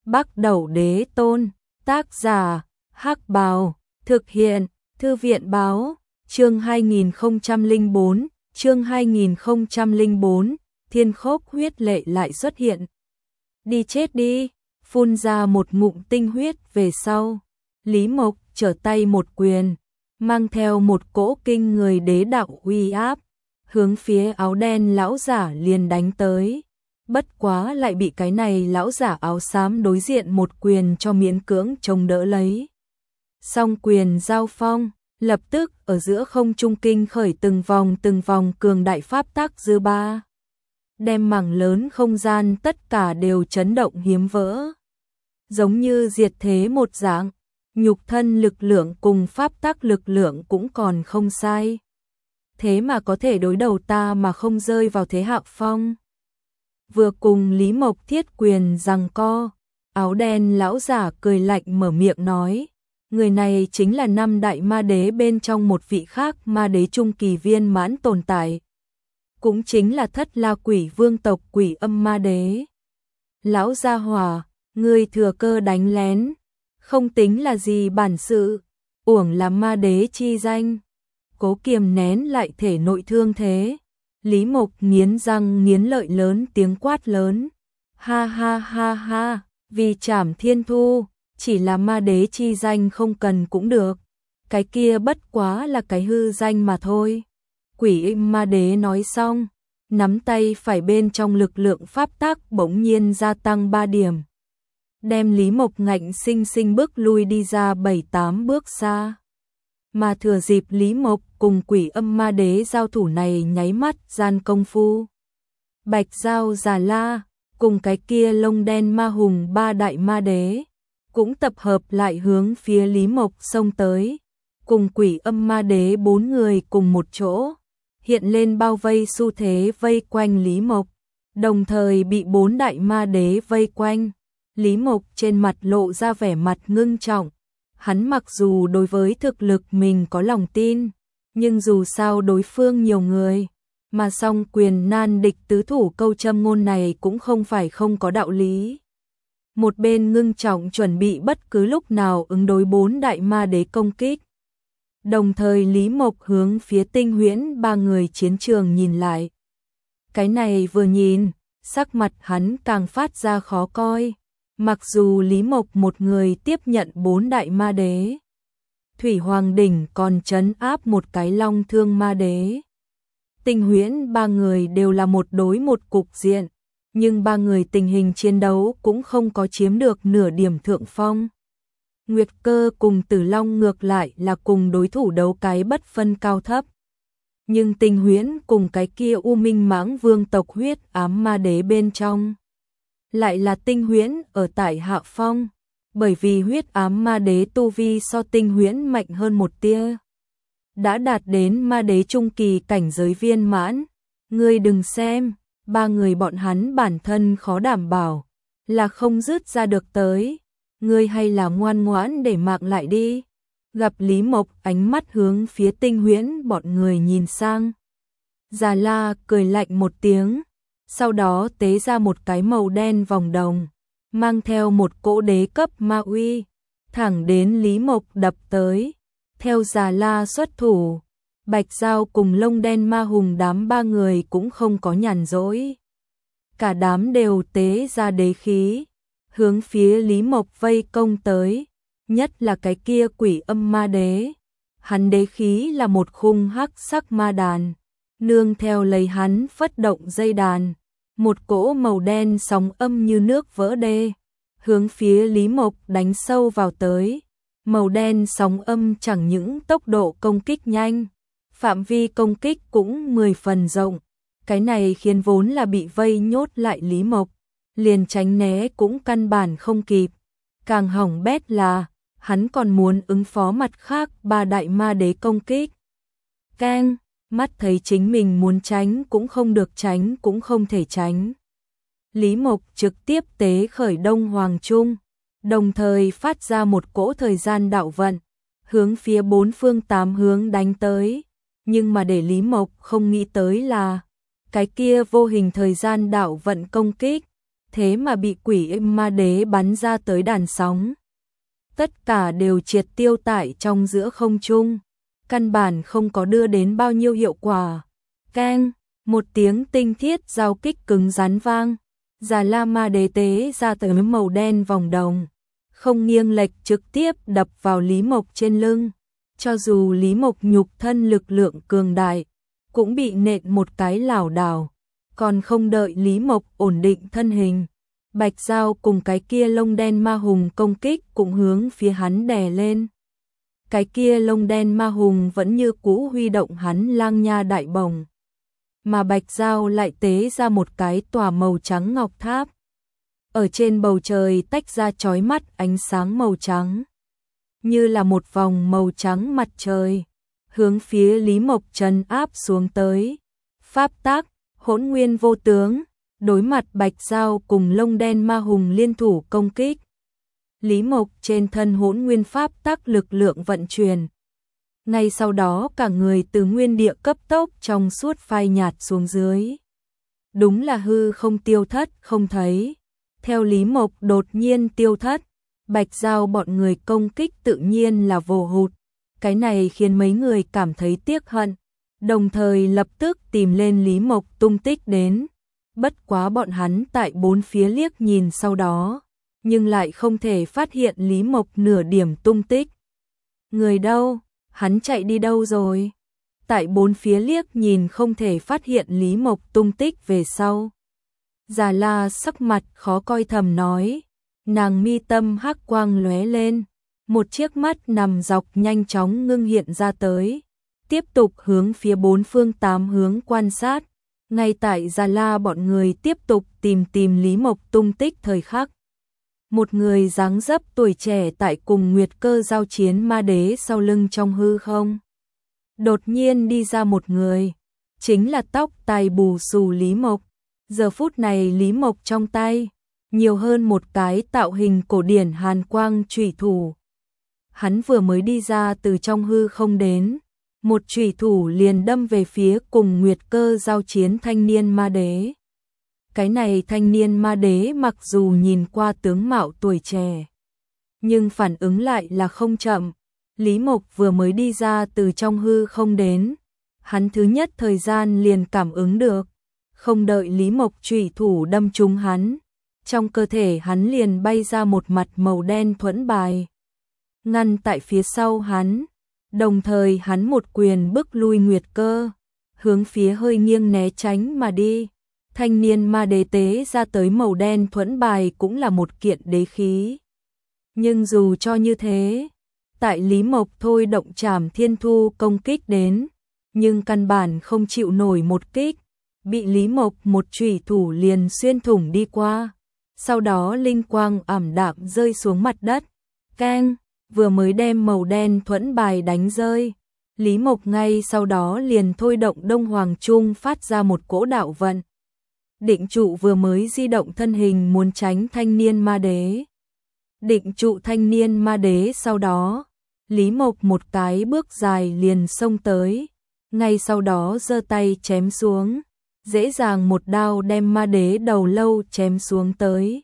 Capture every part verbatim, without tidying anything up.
Bắc Đẩu Đế Tôn, tác giả, Hắc Bào, thực hiện, Thư viện báo, chương hai nghìn không trăm lẻ bốn, chương hai nghìn không trăm lẻ bốn, thiên khốc huyết lệ lại xuất hiện. Đi chết đi, phun ra một ngụm tinh huyết về sau. Lý Mộc trở tay một quyền, mang theo một cỗ kinh người đế đạo uy áp, hướng phía áo đen lão giả liền đánh tới. Bất quá lại bị cái này lão giả áo xám đối diện một quyền cho miễn cưỡng chống đỡ lấy. Song quyền giao phong, lập tức ở giữa không trung kinh khởi từng vòng từng vòng cường đại pháp tắc dư ba, đem mảng lớn không gian tất cả đều chấn động hiếm vỡ. Giống như diệt thế một dạng, nhục thân lực lượng cùng pháp tắc lực lượng cũng còn không sai. Thế mà có thể đối đầu ta mà không rơi vào thế hạ phong. Vừa cùng Lý Mộc thiết quyền giằng co, áo đen lão giả cười lạnh mở miệng nói, người này chính là năm đại ma đế bên trong một vị khác ma đế trung kỳ viên mãn tồn tại. Cũng chính là Thất La Quỷ Vương tộc Quỷ Âm Ma Đế. Lão gia hỏa, ngươi thừa cơ đánh lén, không tính là gì bản sự, uổng là ma đế chi danh. Cố kiềm nén lại thể nội thương thế. Lý Mộc nghiến răng nghiến lợi lớn tiếng quát lớn. Ha ha ha ha, vì Trảm Thiên Thu, chỉ là ma đế chi danh không cần cũng được. Cái kia bất quá là cái hư danh mà thôi. Quỷ Âm Ma Đế nói xong, nắm tay phải bên trong lực lượng pháp tắc bỗng nhiên gia tăng ba điểm. Đem Lý Mộc ngạnh sinh sinh bước lui đi ra bảy tám bước xa. Mà thừa dịp Lý Mộc cùng Quỷ Âm Ma Đế giao thủ này nháy mắt gian công phu. Bạch Dao Già La, cùng cái kia lông đen ma hùng ba đại ma đế, cũng tập hợp lại hướng phía Lý Mộc xông tới. Cùng Quỷ Âm Ma Đế bốn người cùng một chỗ, hiện lên bao vây xu thế vây quanh Lý Mộc, đồng thời bị bốn đại ma đế vây quanh. Lý Mộc trên mặt lộ ra vẻ mặt ngưng trọng. Hắn mặc dù đối với thực lực mình có lòng tin, nhưng dù sao đối phương nhiều người, mà song quyền nan địch tứ thủ câu châm ngôn này cũng không phải không có đạo lý. Một bên ngưng trọng chuẩn bị bất cứ lúc nào ứng đối bốn đại ma đế công kích. Đồng thời Lý Mộc hướng phía Tinh Huyễn ba người chiến trường nhìn lại. Cái này vừa nhìn, sắc mặt hắn càng phát ra khó coi. Mặc dù Lý Mộc một người tiếp nhận bốn đại ma đế, Thủy Hoàng Đỉnh còn trấn áp một cái Long Thương ma đế. Tinh Huyễn ba người đều là một đối một cục diện, nhưng ba người tình hình chiến đấu cũng không có chiếm được nửa điểm thượng phong. Nguyệt Cơ cùng Tử Long ngược lại là cùng đối thủ đấu cái bất phân cao thấp. Nhưng Tinh Huyễn cùng cái kia U Minh Mãng Vương tộc huyết ám ma đế bên trong, lại là Tinh Huyễn ở tại hạ phong, bởi vì huyết ám ma đế tu vi so Tinh Huyễn mạnh hơn một tia, đã đạt đến ma đế trung kỳ cảnh giới viên mãn. Ngươi đừng xem, ba người bọn hắn bản thân khó đảm bảo là không dứt ra được tới, ngươi hay là ngoan ngoãn để mạng lại đi. Gặp Lý Mộc ánh mắt hướng phía Tinh Huyễn bọn người nhìn sang, Già La cười lạnh một tiếng, sau đó tế ra một cái màu đen vòng đồng, mang theo một cỗ đế cấp ma uy, thẳng đến Lý Mộc đập tới. Theo Già La xuất thủ, Bạch Dao cùng lông đen ma hùng đám ba người cũng không có nhàn rỗi. Cả đám đều tế ra đế khí, hướng phía Lý Mộc vây công tới, nhất là cái kia Quỷ Âm ma đế. Hắn đế khí là một khung hắc sắc ma đàn, nương theo lấy hắn phất động dây đàn, một cỗ màu đen sóng âm như nước vỡ đê, hướng phía Lý Mộc đánh sâu vào tới. Màu đen sóng âm chẳng những tốc độ công kích nhanh, phạm vi công kích cũng mười phần rộng. Cái này khiến vốn là bị vây nhốt lại Lý Mộc, liền tránh né cũng căn bản không kịp. Càng hỏng bét là, hắn còn muốn ứng phó mặt khác ba đại ma đế công kích. Keng, mắt thấy chính mình muốn tránh cũng không được, tránh cũng không thể tránh. Lý Mộc trực tiếp tế khởi Đông Hoàng Trung, đồng thời phát ra một cỗ thời gian đạo vận, hướng phía bốn phương tám hướng đánh tới. Nhưng mà để Lý Mộc không nghĩ tới là, cái kia vô hình thời gian đạo vận công kích, thế mà bị quỷ ma đế bắn ra tới đàn sóng. Tất cả đều triệt tiêu tại trong giữa không trung, căn bản không có đưa đến bao nhiêu hiệu quả. Keng, một tiếng tinh thiết giao kích cứng rắn vang, Già La ma đế tế ra tới màu đen vòng đồng, không nghiêng lệch trực tiếp đập vào Lý Mộc trên lưng. Cho dù Lý Mộc nhục thân lực lượng cường đại, cũng bị nện một cái lảo đảo, còn không đợi Lý Mộc ổn định thân hình. Bạch Dao cùng cái kia lông đen ma hùng công kích cũng hướng phía hắn đè lên. Cái kia lông đen ma hùng vẫn như cũ huy động hắn lang nha đại bổng, mà Bạch Dao lại tế ra một cái tòa màu trắng ngọc tháp. Ở trên bầu trời tách ra chói mắt ánh sáng màu trắng, như là một vòng màu trắng mặt trời, hướng phía Lý Mộc trấn áp xuống tới. Pháp tác, hỗn nguyên vô tướng, đối mặt Bạch Dao cùng lông đen ma hùng liên thủ công kích. Lý Mộc trên thân hỗn nguyên pháp tác lực lượng vận chuyển. Ngay sau đó cả người từ nguyên địa cấp tốc trong suốt phai nhạt xuống dưới. Đúng là hư không tiêu thất không thấy. Theo Lý Mộc đột nhiên tiêu thất, Bạch Dao bọn người công kích tự nhiên là vô hụt. Cái này khiến mấy người cảm thấy tiếc hận, đồng thời lập tức tìm lên Lý Mộc tung tích đến. Bất quá bọn hắn tại bốn phía liếc nhìn sau đó, nhưng lại không thể phát hiện Lý Mộc nửa điểm tung tích. Người đâu? Hắn chạy đi đâu rồi? Tại bốn phía liếc nhìn không thể phát hiện Lý Mộc tung tích về sau. Già La sắc mặt khó coi thầm nói, nàng mi tâm hắc quang lóe lên, một chiếc mắt nằm dọc nhanh chóng ngưng hiện ra tới, tiếp tục hướng phía bốn phương tám hướng quan sát. Ngay tại Già La bọn người tiếp tục tìm tìm Lý Mộc tung tích thời khắc, một người dáng dấp tuổi trẻ tại cùng Nguyệt Cơ giao chiến ma đế sau lưng trong hư không. Đột nhiên đi ra một người, chính là tóc tai bù xù Lý Mộc. Giờ phút này Lý Mộc trong tay nhiều hơn một cái tạo hình cổ điển hàn quang chủy thủ. Hắn vừa mới đi ra từ trong hư không đến, một chủy thủ liền đâm về phía cùng Nguyệt Cơ giao chiến thanh niên ma đế. Cái này thanh niên ma đế mặc dù nhìn qua tướng mạo tuổi trẻ, nhưng phản ứng lại là không chậm. Lý Mộc vừa mới đi ra từ trong hư không đến, hắn thứ nhất thời gian liền cảm ứng được. Không đợi Lý Mộc chủy thủ đâm trúng hắn, trong cơ thể hắn liền bay ra một mặt màu đen thuẫn bài, ngăn tại phía sau hắn. Đồng thời hắn một quyền bức lui Nguyệt Cơ, hướng phía hơi nghiêng né tránh mà đi. Thanh niên ma đế tế ra tới màu đen thuẫn bài cũng là một kiện đế khí. Nhưng dù cho như thế, tại Lý Mộc thôi động trảm thiên thu công kích đến, nhưng căn bản không chịu nổi một kích, bị Lý Mộc một chủy thủ liền xuyên thủng đi qua. Sau đó linh quang ảm đạm rơi xuống mặt đất. Keng, vừa mới đem màu đen thuẫn bài đánh rơi, Lý Mộc ngay sau đó liền thôi động Đông Hoàng Trung phát ra một cỗ đạo vận. Định trụ vừa mới di động thân hình muốn tránh thanh niên ma đế. Định trụ thanh niên ma đế sau đó, Lý Mộc một cái bước dài liền xông tới, ngay sau đó giơ tay chém xuống, dễ dàng một đao đem ma đế đầu lâu chém xuống tới.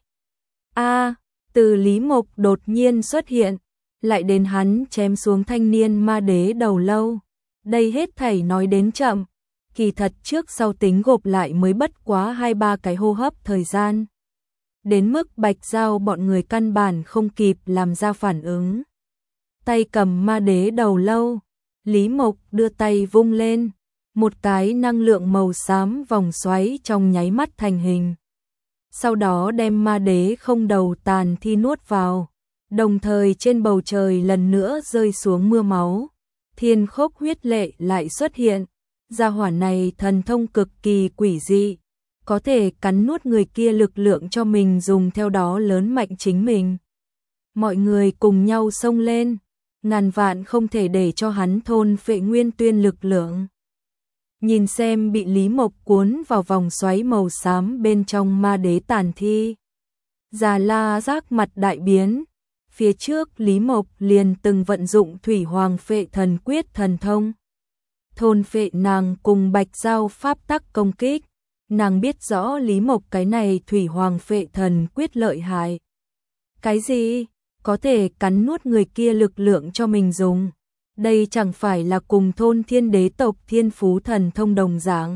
A, từ Lý Mộc đột nhiên xuất hiện, lại đến hắn chém xuống thanh niên ma đế đầu lâu. Đây hết thảy nói đến chậm, kỳ thật trước sau tính gộp lại mới bất quá hai ba cái hô hấp thời gian. Đến mức Bạch Dao bọn người căn bản không kịp làm ra phản ứng. Tay cầm ma đế đầu lâu, Lý Mộc đưa tay vung lên, một cái năng lượng màu xám vòng xoáy trong nháy mắt thành hình. Sau đó đem ma đế không đầu tàn thi nuốt vào, đồng thời trên bầu trời lần nữa rơi xuống mưa máu. Thiên khốc huyết lệ lại xuất hiện, gia hỏa này thần thông cực kỳ quỷ dị, có thể cắn nuốt người kia lực lượng cho mình dùng, theo đó lớn mạnh chính mình. Mọi người cùng nhau xông lên, ngàn vạn không thể để cho hắn thôn phệ nguyên tuyên lực lượng. Nhìn xem bị Lý Mộc cuốn vào vòng xoáy màu xám bên trong ma đế tàn thi, Già La giác mặt đại biến. Phía trước Lý Mộc liền từng vận dụng Thủy Hoàng Phệ Thần Quyết thần thông, thôn phệ nàng cùng Bạch Dao pháp tắc công kích. Nàng biết rõ Lý Mộc cái này thủy hoàng phệ thần quyết lợi hại. Cái gì? Có thể cắn nuốt người kia lực lượng cho mình dùng. Đây chẳng phải là cùng thôn thiên đế tộc thiên phú thần thông đồng dạng.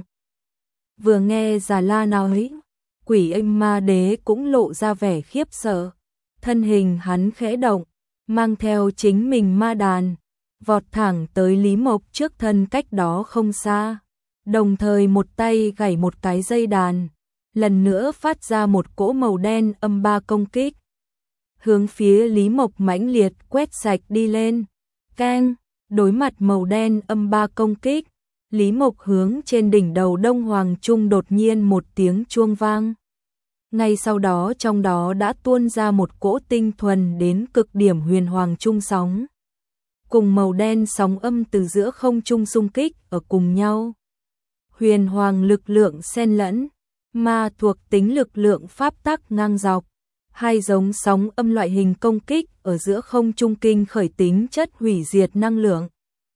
Vừa nghe Già La nói, Quỷ Âm Ma Đế cũng lộ ra vẻ khiếp sợ. Thân hình hắn khẽ động, mang theo chính mình ma đàn, vọt thẳng tới Lý Mộc trước thân cách đó không xa. Đồng thời một tay gảy một cái dây đàn, lần nữa phát ra một cỗ màu đen âm ba công kích. Hướng phía Lý Mộc mãnh liệt quét sạch đi lên. Keng, đối mặt màu đen âm ba công kích, Lý Mộc hướng trên đỉnh đầu Đông Hoàng Trung đột nhiên một tiếng chuông vang. Ngay sau đó trong đó đã tuôn ra một cỗ tinh thuần đến cực điểm huyền hoàng trung sóng. Cùng màu đen sóng âm từ giữa không trung xung kích ở cùng nhau. Huyền hoàng lực lượng xen lẫn, ma thuộc tính lực lượng pháp tắc ngang dọc. Hai giống sóng âm loại hình công kích ở giữa không trung kinh khởi tính chất hủy diệt năng lượng.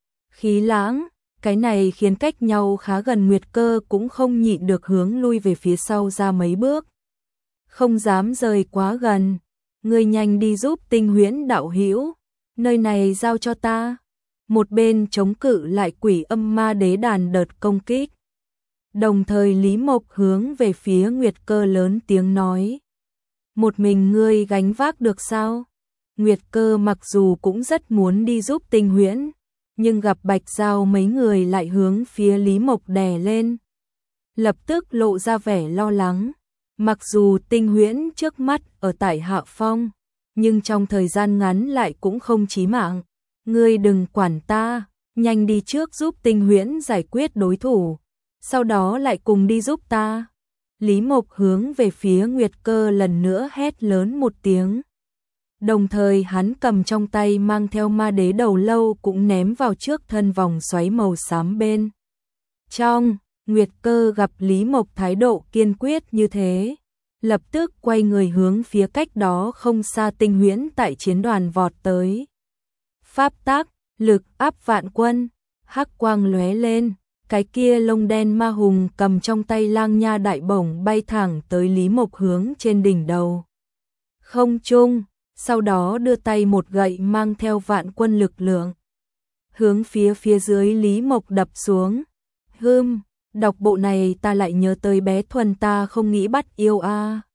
Khí lãng, cái này khiến cách nhau khá gần Nguyệt Cơ cũng không nhịn được hướng lui về phía sau ra mấy bước. Không dám rời quá gần, ngươi nhanh đi giúp Tinh Huyễn đạo hữu, nơi này giao cho ta. Một bên chống cự lại Quỷ Âm Ma Đế đàn đợt công kích. Đồng thời Lý Mộc hướng về phía Nguyệt Cơ lớn tiếng nói. Một mình ngươi gánh vác được sao? Nguyệt Cơ mặc dù cũng rất muốn đi giúp Tinh Huyễn, nhưng gặp Bạch Giao mấy người lại hướng phía Lý Mộc đè lên. Lập tức lộ ra vẻ lo lắng. Mặc dù Tinh Huyễn trước mắt ở tại hạ phong, nhưng trong thời gian ngắn lại cũng không chí mạng. Ngươi đừng quản ta, nhanh đi trước giúp Tinh Huyễn giải quyết đối thủ, sau đó lại cùng đi giúp ta. Lý Mộc hướng về phía Nguyệt Cơ lần nữa hét lớn một tiếng. Đồng thời hắn cầm trong tay mang theo ma đế đầu lâu cũng ném vào trước thân vòng xoáy màu xám bên. Trong, Nguyệt Cơ gặp Lý Mộc thái độ kiên quyết như thế, lập tức quay người hướng phía cách đó không xa Tinh Huyễn tại chiến đoàn vọt tới. Pháp tác, lực áp vạn quân, hắc quang lóe lên, cái kia lông đen ma hùng cầm trong tay lang nha đại bổng bay thẳng tới Lý Mộc hướng trên đỉnh đầu. Không trung, sau đó đưa tay một gậy mang theo vạn quân lực lượng. Hướng phía phía dưới Lý Mộc đập xuống. Hưm, đọc bộ này ta lại nhớ tới bé Thuần ta không nghĩ bắt yêu a.